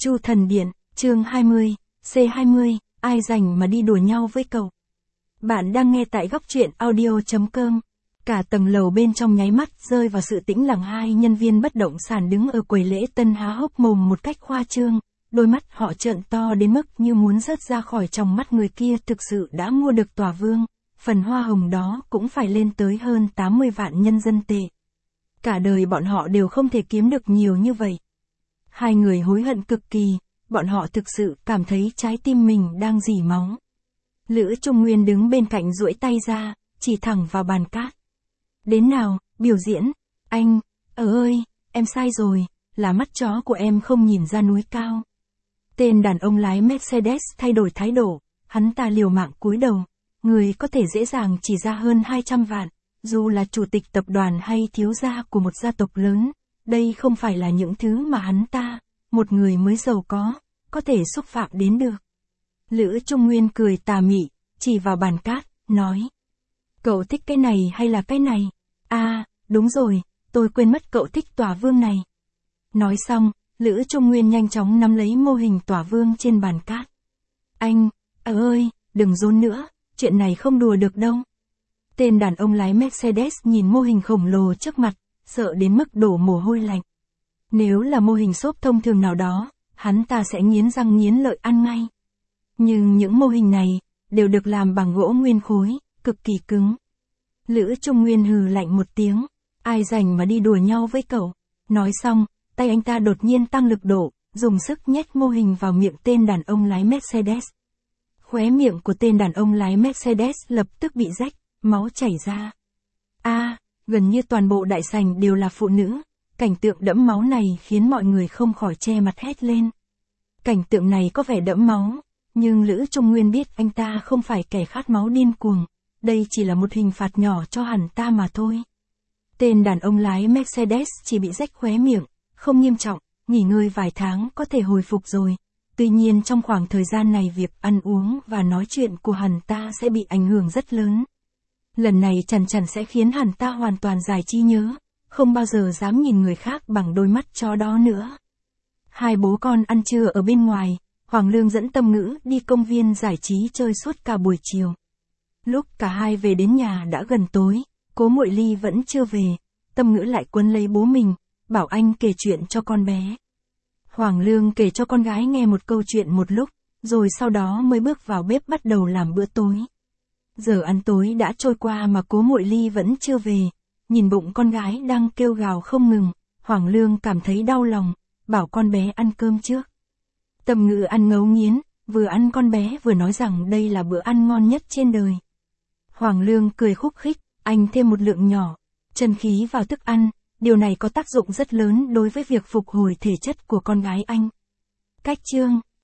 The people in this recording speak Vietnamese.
Chu Thần Điện, chương 20, C20, ai rảnh mà đi đùa nhau với cậu. Bạn đang nghe tại góc truyện audio.com. Cả tầng lầu bên trong nháy mắt rơi vào sự tĩnh lặng. Hai nhân viên bất động sản đứng ở quầy lễ tân há hốc mồm một cách khoa trương, đôi mắt họ trợn to đến mức như muốn rớt ra khỏi trong mắt. Người kia thực sự đã mua được tòa vương, phần hoa hồng đó cũng phải lên tới hơn 80 vạn nhân dân tệ. Cả đời bọn họ đều không thể kiếm được nhiều như vậy. Hai người hối hận cực kỳ, bọn họ thực sự cảm thấy trái tim mình đang rỉ máu. Lữ Trung Nguyên đứng bên cạnh duỗi tay ra, chỉ thẳng vào bàn cát. Đến nào, biểu diễn, anh, ơi, em sai rồi, là mắt chó của em không nhìn ra núi cao. Tên đàn ông lái Mercedes thay đổi thái độ, hắn ta liều mạng cúi đầu, người có thể dễ dàng chỉ ra hơn 200 vạn, dù là chủ tịch tập đoàn hay thiếu gia của một gia tộc lớn. Đây không phải là những thứ mà hắn ta, một người mới giàu có thể xúc phạm đến được. Lữ Trung Nguyên cười tà mị, chỉ vào bàn cát, nói. Cậu thích cái này hay là cái này? À, đúng rồi, tôi quên mất cậu thích tòa vương này. Nói xong, Lữ Trung Nguyên nhanh chóng nắm lấy mô hình tòa vương trên bàn cát. Anh, ơi, đừng run nữa, chuyện này không đùa được đâu. Tên đàn ông lái Mercedes nhìn mô hình khổng lồ trước mặt, sợ đến mức đổ mồ hôi lạnh. Nếu là mô hình xốp thông thường nào đó, hắn ta sẽ nghiến răng nghiến lợi ăn ngay. Nhưng những mô hình này, đều được làm bằng gỗ nguyên khối, cực kỳ cứng. Lữ Trung Nguyên hừ lạnh một tiếng, ai rảnh mà đi đùa nhau với cậu. Nói xong, tay anh ta đột nhiên tăng lực độ, dùng sức nhét mô hình vào miệng tên đàn ông lái Mercedes. Khóe miệng của tên đàn ông lái Mercedes lập tức bị rách, máu chảy ra. Gần như toàn bộ đại sảnh đều là phụ nữ, cảnh tượng đẫm máu này khiến mọi người không khỏi che mặt hét lên. Cảnh tượng này có vẻ đẫm máu, nhưng Lữ Trung Nguyên biết anh ta không phải kẻ khát máu điên cuồng, đây chỉ là một hình phạt nhỏ cho hắn ta mà thôi. Tên đàn ông lái Mercedes chỉ bị rách khóe miệng, không nghiêm trọng, nghỉ ngơi vài tháng có thể hồi phục rồi. Tuy nhiên trong khoảng thời gian này việc ăn uống và nói chuyện của hắn ta sẽ bị ảnh hưởng rất lớn. Lần này chằn sẽ khiến hắn ta hoàn toàn giải trí nhớ, không bao giờ dám nhìn người khác bằng đôi mắt chó đó nữa. Hai bố con ăn trưa ở bên ngoài, Hoàng Lương dẫn Tâm Ngữ đi công viên giải trí chơi suốt cả buổi chiều. Lúc cả hai về đến nhà đã gần tối, Cố Muội Ly vẫn chưa về, Tâm Ngữ lại quấn lấy bố mình, bảo anh kể chuyện cho con bé. Hoàng Lương kể cho con gái nghe một câu chuyện một lúc, rồi sau đó mới bước vào bếp bắt đầu làm bữa tối. Giờ ăn tối đã trôi qua mà Cố Muội Ly vẫn chưa về, nhìn bụng con gái đang kêu gào không ngừng, Hoàng Lương cảm thấy đau lòng, bảo con bé ăn cơm trước. Tâm Ngữ ăn ngấu nghiến, vừa ăn con bé vừa nói rằng đây là bữa ăn ngon nhất trên đời. Hoàng Lương cười khúc khích, anh thêm một lượng nhỏ chân khí vào thức ăn, điều này có tác dụng rất lớn đối với việc phục hồi thể chất của con gái anh. Cách chương